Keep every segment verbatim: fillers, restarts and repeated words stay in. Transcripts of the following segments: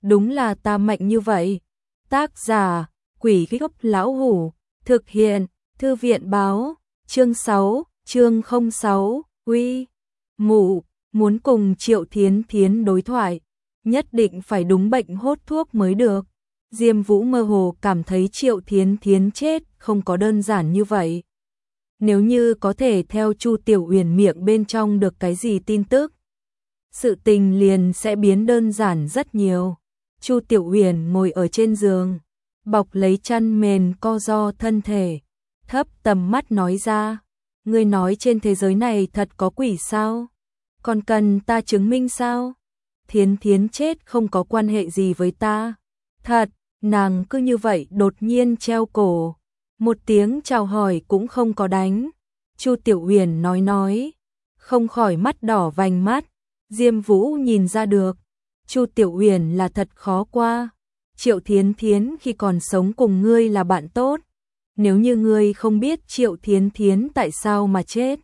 đúng là ta mạnh như vậy. Tác giả, Quỷ Gốc Lão Hủ, thực hiện, Thư viện báo, chương sáu, chương không sáu, uy, mụ, muốn cùng Triệu Thiến Thiến đối thoại, nhất định phải đúng bệnh hốt thuốc mới được. Diêm Vũ mơ hồ cảm thấy Triệu Thiến Thiến chết không có đơn giản như vậy. Nếu như có thể theo Chu Tiểu Uyển miệng bên trong được cái gì tin tức, sự tình liền sẽ biến đơn giản rất nhiều. Chu Tiểu Uyển ngồi ở trên giường, bọc lấy chăn mền co ro thân thể, thấp tầm mắt nói ra, ngươi nói trên thế giới này thật có quỷ sao? Còn cần ta chứng minh sao? Thiến Thiến chết không có quan hệ gì với ta. Thật, nàng cứ như vậy đột nhiên treo cổ, một tiếng chào hỏi cũng không có đánh. Chu Tiểu Uyển nói nói, không khỏi mắt đỏ vành mắt. Diêm Vũ nhìn ra được, Chu Tiểu Uyển là thật khó qua. Triệu Thiến Thiến khi còn sống cùng ngươi là bạn tốt, nếu như ngươi không biết Triệu Thiến Thiến tại sao mà chết,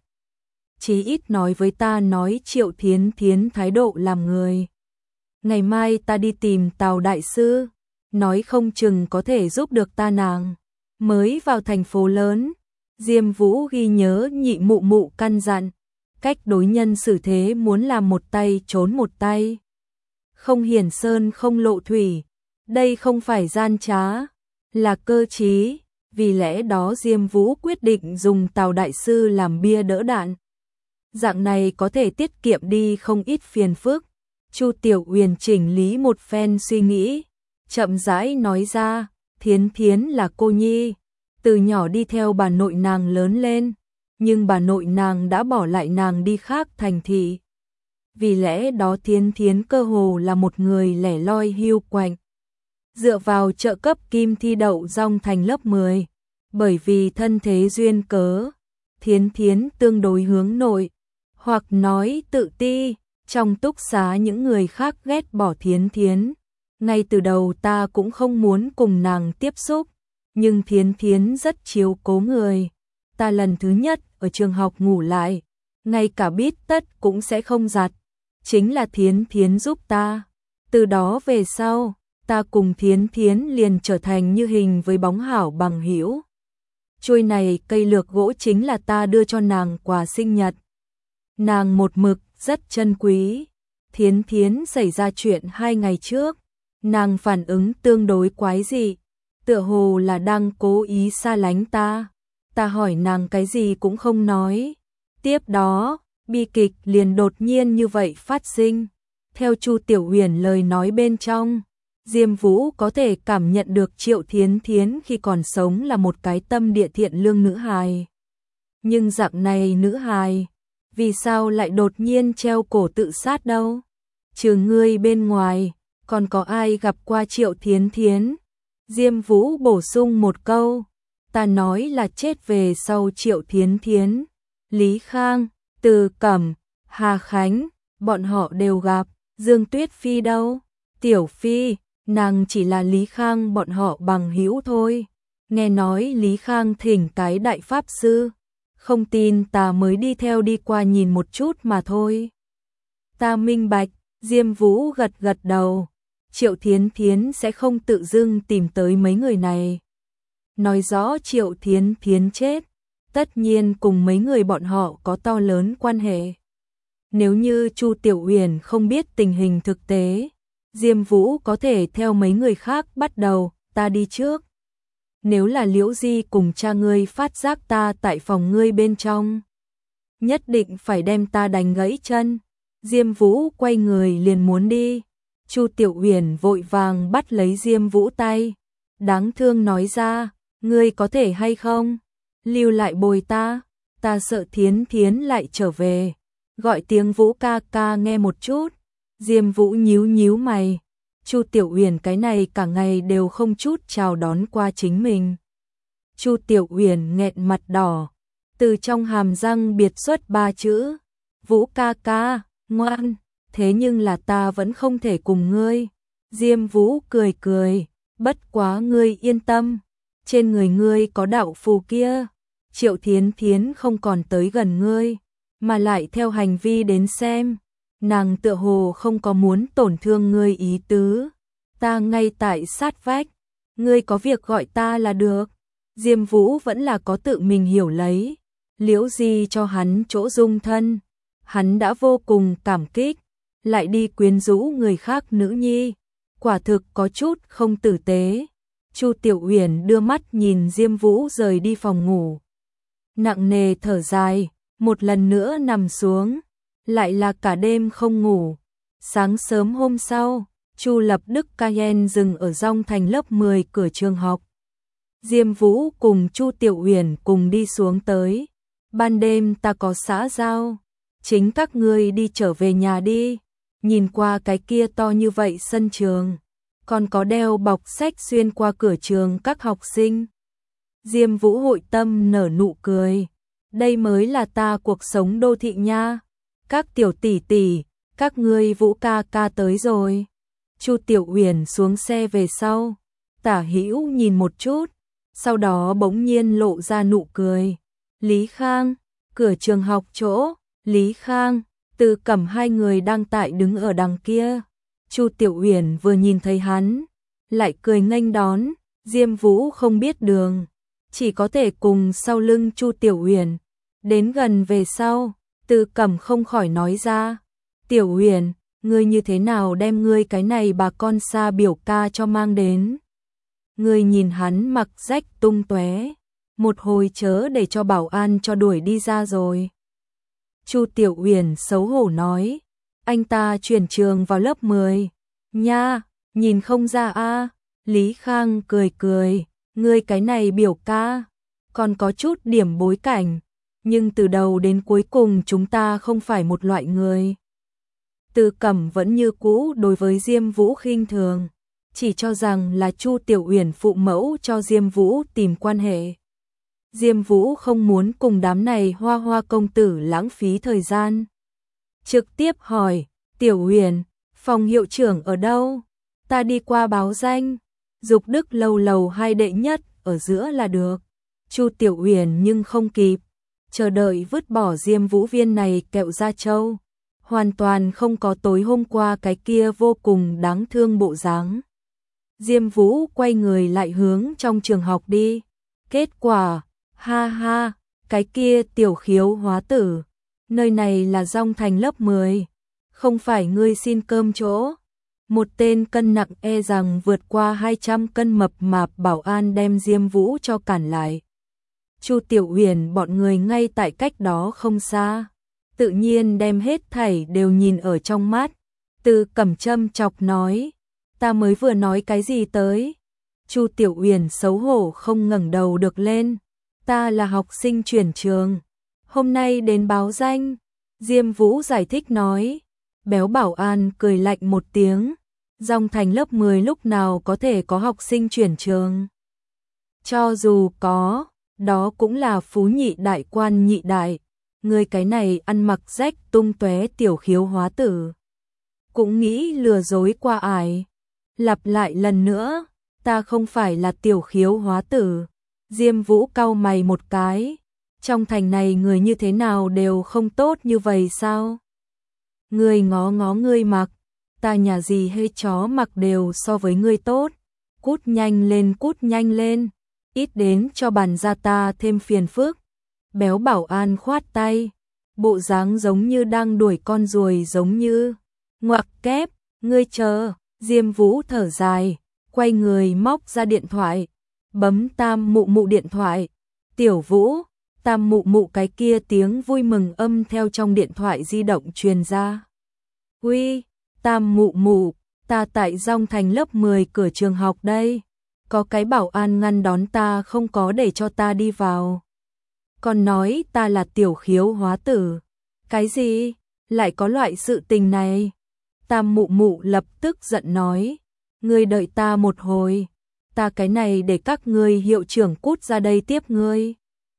chí ít nói với ta nói Triệu Thiến Thiến thái độ làm người. Ngày mai ta đi tìm Tào đại sư, nói không chừng có thể giúp được ta. Nàng mới vào thành phố lớn, Diêm Vũ ghi nhớ nhị mụ mụ căn dặn, cách đối nhân xử thế muốn làm một tay trốn một tay, không hiển sơn không lộ thủy, đây không phải gian trá, là cơ trí. Vì lẽ đó Diêm Vũ quyết định dùng Tào đại sư làm bia đỡ đạn. Dạng này có thể tiết kiệm đi không ít phiền phức. Chu Tiểu Uyển chỉnh lý một phen suy nghĩ, chậm rãi nói ra, Thiến Thiến là cô nhi, từ nhỏ đi theo bà nội nàng lớn lên, nhưng bà nội nàng đã bỏ lại nàng đi khác thành thị. Vì lẽ đó Thiến Thiến cơ hồ là một người lẻ loi hiu quạnh. Dựa vào trợ cấp Kim thi đậu dong thành lớp mười, bởi vì thân thế duyên cớ, Thiến Thiến tương đối hướng nội, hoặc nói tự ti, trong túc xá những người khác ghét bỏ Thiến Thiến. Ngay từ đầu ta cũng không muốn cùng nàng tiếp xúc, nhưng Thiến Thiến rất chiếu cố người. Ta lần thứ nhất ở trường học ngủ lại, ngay cả bít tất cũng sẽ không giặt, chính là Thiến Thiến giúp ta. Từ đó về sau, ta cùng Thiến Thiến liền trở thành như hình với bóng hảo bằng hữu. Chuôi này cây lược gỗ chính là ta đưa cho nàng quà sinh nhật. Nàng một mực rất trân quý. Thiến Thiến xảy ra chuyện hai ngày trước, nàng phản ứng tương đối quái dị, tựa hồ là đang cố ý xa lánh ta. Ta hỏi nàng cái gì cũng không nói. Tiếp đó, bi kịch liền đột nhiên như vậy phát sinh. Theo Chu Tiểu Uyển lời nói bên trong, Diêm Vũ có thể cảm nhận được Triệu Thiến Thiến khi còn sống là một cái tâm địa thiện lương nữ hài. Nhưng dạng này nữ hài, vì sao lại đột nhiên treo cổ tự sát đâu? Trừ ngươi bên ngoài, còn có ai gặp qua Triệu Thiến Thiến? Diêm Vũ bổ sung một câu, ta nói là chết về sau Triệu Thiến Thiến. Lý Khang, Từ Cẩm, Hà Khánh, bọn họ đều gặp. Dương Tuyết Phi đâu? Tiểu Phi, nàng chỉ là Lý Khang bọn họ bằng hữu thôi. Nghe nói Lý Khang thỉnh cái đại pháp sư, không tin ta mới đi theo đi qua nhìn một chút mà thôi. Ta minh bạch. Diêm Vũ gật gật đầu. Triệu Thiến Thiến sẽ không tự dưng tìm tới mấy người này. Nói rõ Triệu Thiến Thiến chết, tất nhiên cùng mấy người bọn họ có to lớn quan hệ. Nếu như Chu Tiểu Uyển không biết tình hình thực tế, Diêm Vũ có thể theo mấy người khác bắt đầu, ta đi trước. Nếu là Liễu Di cùng cha ngươi phát giác ta tại phòng ngươi bên trong, nhất định phải đem ta đánh gãy chân. Diêm Vũ quay người liền muốn đi. Chu Tiểu Uyển vội vàng bắt lấy Diêm Vũ tay, đáng thương nói ra, ngươi có thể hay không lưu lại bồi ta, ta sợ Thiến Thiến lại trở về, gọi tiếng Vũ ca ca nghe một chút. Diêm Vũ nhíu nhíu mày, Chu Tiểu Uyển cái này cả ngày đều không chút chào đón qua chính mình. Chu Tiểu Uyển nghẹn mặt đỏ, từ trong hàm răng biệt xuất ba chữ, Vũ ca ca, ngoan, thế nhưng là ta vẫn không thể cùng ngươi. Diêm Vũ cười cười, bất quá ngươi yên tâm, trên người ngươi có đạo phù kia, Triệu Thiến Thiến không còn tới gần ngươi, mà lại theo hành vi đến xem, nàng tựa hồ không có muốn tổn thương ngươi ý tứ. ta ngay tại sát vách, ngươi có việc gọi ta là được. Diêm Vũ vẫn là có tự mình hiểu lấy, Liễu Di cho hắn chỗ dung thân, hắn đã vô cùng cảm kích, lại đi quyến rũ người khác nữ nhi, quả thực có chút không tử tế. Chu Tiểu Uyển đưa mắt nhìn Diêm Vũ rời đi phòng ngủ, nặng nề thở dài, một lần nữa nằm xuống, lại là cả đêm không ngủ. Sáng sớm hôm sau, Chu Lập Đức Cayenne dừng ở Dong Thành lớp mười cửa trường học. Diêm Vũ cùng Chu Tiểu Uyển cùng đi xuống tới. Ban đêm ta có xã giao, chính các ngươi đi trở về nhà đi. Nhìn qua cái kia to như vậy sân trường, còn có đeo bọc sách xuyên qua cửa trường các học sinh. Diêm Vũ hội tâm nở nụ cười. Đây mới là ta cuộc sống đô thị nha. Các tiểu tỷ tỷ, các ngươi Vũ ca ca tới rồi. Chu Tiểu Uyển xuống xe về sau, tả hữu nhìn một chút, sau đó bỗng nhiên lộ ra nụ cười. Lý Khang, cửa trường học chỗ, Lý Khang, Từ Cẩm hai người đang tại đứng ở đằng kia. Chu Tiểu Uyển vừa nhìn thấy hắn, lại cười nghênh đón. Diêm Vũ không biết đường, chỉ có thể cùng sau lưng Chu Tiểu Uyển. Đến gần về sau, Từ Cẩm không khỏi nói ra, Tiểu Uyển, ngươi như thế nào đem ngươi cái này bà con xa biểu ca cho mang đến? Ngươi nhìn hắn mặc rách tung tóe, một hồi chớ để cho bảo an cho đuổi đi ra rồi. Chu Tiểu Uyển xấu hổ nói, anh ta chuyển trường vào lớp mười. Nha, nhìn không ra a. Lý Khang cười cười, ngươi cái này biểu ca, còn có chút điểm bối cảnh, nhưng từ đầu đến cuối cùng chúng ta không phải một loại người. Từ Cẩm vẫn như cũ đối với Diêm Vũ khinh thường, chỉ cho rằng là Chu Tiểu Uyển phụ mẫu cho Diêm Vũ tìm quan hệ. Diêm Vũ không muốn cùng đám này hoa hoa công tử lãng phí thời gian. Trực tiếp hỏi, Tiểu Uyển, phòng hiệu trưởng ở đâu? Ta đi qua báo danh. Dục Đức lâu lầu hai đệ nhất, ở giữa là được. Chu Tiểu Uyển nhưng không kịp, chờ đợi vứt bỏ Diêm Vũ viên này kẹo da trâu. Hoàn toàn không có tối hôm qua cái kia vô cùng đáng thương bộ dáng. Diêm Vũ quay người lại hướng trong trường học đi. Kết quả, ha ha, cái kia tiểu khiếu hóa tử, nơi này là Dong Thành lớp mười, không phải ngươi xin cơm chỗ. Một tên cân nặng e rằng vượt qua hai trăm cân mập mạp bảo an đem Diêm Vũ cho cản lại. Chu Tiểu Uyển bọn người ngay tại cách đó không xa, tự nhiên đem hết thảy đều nhìn ở trong mắt. Từ Cẩm châm chọc nói, ta mới vừa nói cái gì tới? Chu Tiểu Uyển xấu hổ không ngẩng đầu được lên. Ta là học sinh chuyển trường, hôm nay đến báo danh. Diêm Vũ giải thích nói. Béo bảo an cười lạnh một tiếng. Dong Thành lớp mười lúc nào có thể có học sinh chuyển trường? Cho dù có, đó cũng là phú nhị đại quan nhị đại. Người cái này ăn mặc rách tung tóe tiểu khiếu hóa tử, cũng nghĩ lừa dối qua ải. Lặp lại lần nữa, ta không phải là tiểu khiếu hóa tử. Diêm Vũ cau mày một cái, trong thành này người như thế nào đều không tốt như vậy sao? Ngươi ngó ngó ngươi mặc, ta nhà gì hay chó mặc đều so với ngươi tốt. Cút nhanh lên, cút nhanh lên, ít đến cho bàn ra ta thêm phiền phức. Béo bảo an khoát tay, bộ dáng giống như đang đuổi con ruồi giống như. Ngoặc kép, ngươi chờ. Diêm Vũ thở dài, quay người móc ra điện thoại, bấm Tam Mụ Mụ điện thoại. Tiểu Vũ, Tam Mụ Mụ cái kia tiếng vui mừng âm theo trong điện thoại di động truyền ra. Uy, Tam Mụ Mụ, ta tại Dong Thành lớp mười cửa trường học đây. Có cái bảo an ngăn đón ta không có để cho ta đi vào. Còn nói ta là tiểu khiếu hóa tử. Cái gì? Lại có loại sự tình này? Tam Mụ Mụ lập tức giận nói. Ngươi đợi ta một hồi. Ta cái này để các ngươi hiệu trưởng cút ra đây tiếp ngươi.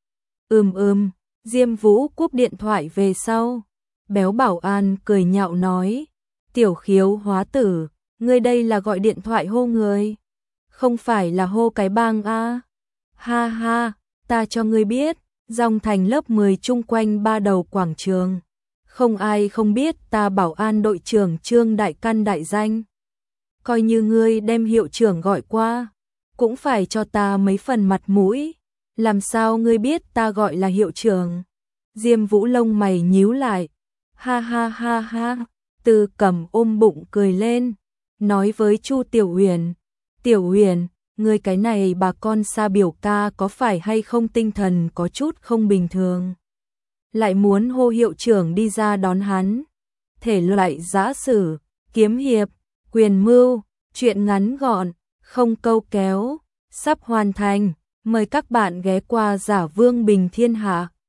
Ừm ừm, Diêm Vũ cúp điện thoại về sau. Béo bảo an cười nhạo nói. Tiểu khiếu hóa tử, ngươi đây là gọi điện thoại hô người. Không phải là hô cái bang a? À? Ha ha, ta cho ngươi biết, Dong Thành lớp mười chung quanh ba đầu quảng trường. Không ai không biết ta bảo an đội trưởng Trương Đại Căn đại danh. coi như ngươi đem hiệu trưởng gọi qua, cũng phải cho ta mấy phần mặt mũi, làm sao ngươi biết ta gọi là hiệu trưởng? Diêm Vũ lông mày nhíu lại, ha ha ha ha, Tư Cẩm ôm bụng cười lên, nói với Chu Tiểu Huyền, Tiểu Huyền, ngươi cái này bà con xa biểu ca có phải hay không tinh thần có chút không bình thường? Lại muốn hô hiệu trưởng đi ra đón hắn. Thể loại giã sử, kiếm hiệp, quyền mưu, truyện ngắn gọn, không câu kéo, sắp hoàn thành. Mời các bạn ghé qua Giả Vương Bình Thiên Hạ.